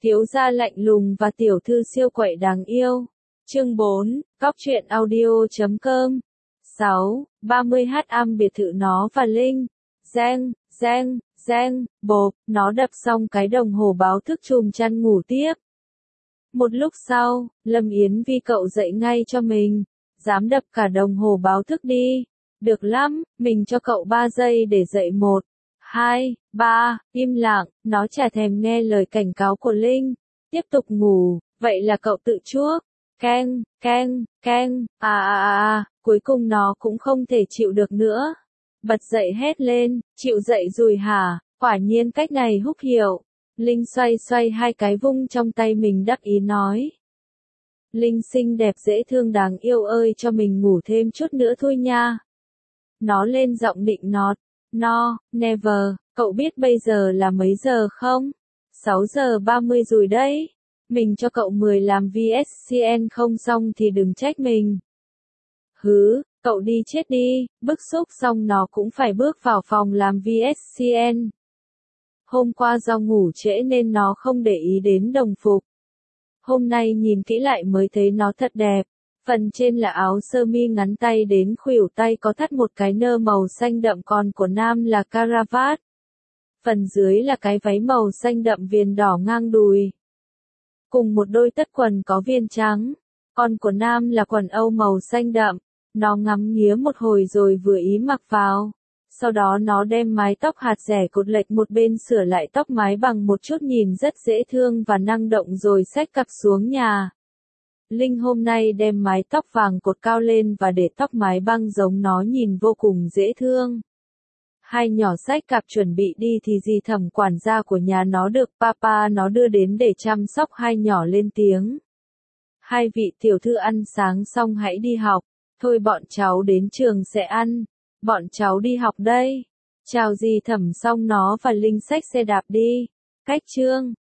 Thiếu gia lạnh lùng và tiểu thư siêu quậy đáng yêu. Chương 4, Góc truyện audio.com 6, 30h biệt thự nó và Linh. Reng, bộp, nó đập xong cái đồng hồ báo thức chùm chăn ngủ tiếp. Một lúc sau, Lâm Yến Vi cậu dậy ngay cho mình. Dám đập cả đồng hồ báo thức đi. Được lắm, mình cho cậu 3 giây để dậy 1, 2, 3, im lặng, nó chả thèm nghe lời cảnh cáo của Linh. Tiếp tục ngủ, vậy là cậu tự chuốc. Keng, cuối cùng nó cũng không thể chịu được nữa. Bật dậy hét lên, chịu dậy rồi hả, quả nhiên cách này húc hiệu. Linh xoay hai cái vung trong tay mình đắc ý nói. Linh xinh đẹp dễ thương đáng yêu ơi, cho mình ngủ thêm chút nữa thôi nha. Nó lên giọng định nọt. No, never, cậu biết bây giờ là mấy giờ không? 6 giờ 30 rồi đấy. Mình cho cậu 10 làm VSCN không xong thì đừng trách mình. Hứ, cậu đi chết đi, bức xúc xong nó cũng phải bước vào phòng làm VSCN. Hôm qua do ngủ trễ nên nó không để ý đến đồng phục. Hôm nay nhìn kỹ lại mới thấy nó thật đẹp. Phần trên là áo sơ mi ngắn tay đến khuỷu tay có thắt một cái nơ màu xanh đậm, còn của nam là caravat. Phần dưới là cái váy màu xanh đậm viền đỏ ngang đùi. Cùng một đôi tất quần có viền trắng. Còn của nam là quần âu màu xanh đậm. Nó ngắm nghía một hồi rồi vừa ý mặc vào. Sau đó nó đem mái tóc hạt rẻ cột lệch một bên sửa lại tóc mái bằng một chút nhìn rất dễ thương và năng động rồi xách cặp xuống nhà. Linh hôm nay đem mái tóc vàng cột cao lên và để tóc mái băng giống nó nhìn vô cùng dễ thương. Hai nhỏ xách cặp chuẩn bị đi thì dì Thẩm quản gia của nhà nó được papa nó đưa đến để chăm sóc hai nhỏ lên tiếng. Hai vị tiểu thư ăn sáng xong hãy đi học. Thôi bọn cháu đến trường sẽ ăn. Bọn cháu đi học đây. Chào dì Thẩm xong nó và Linh xách xe đạp đi. Cách chương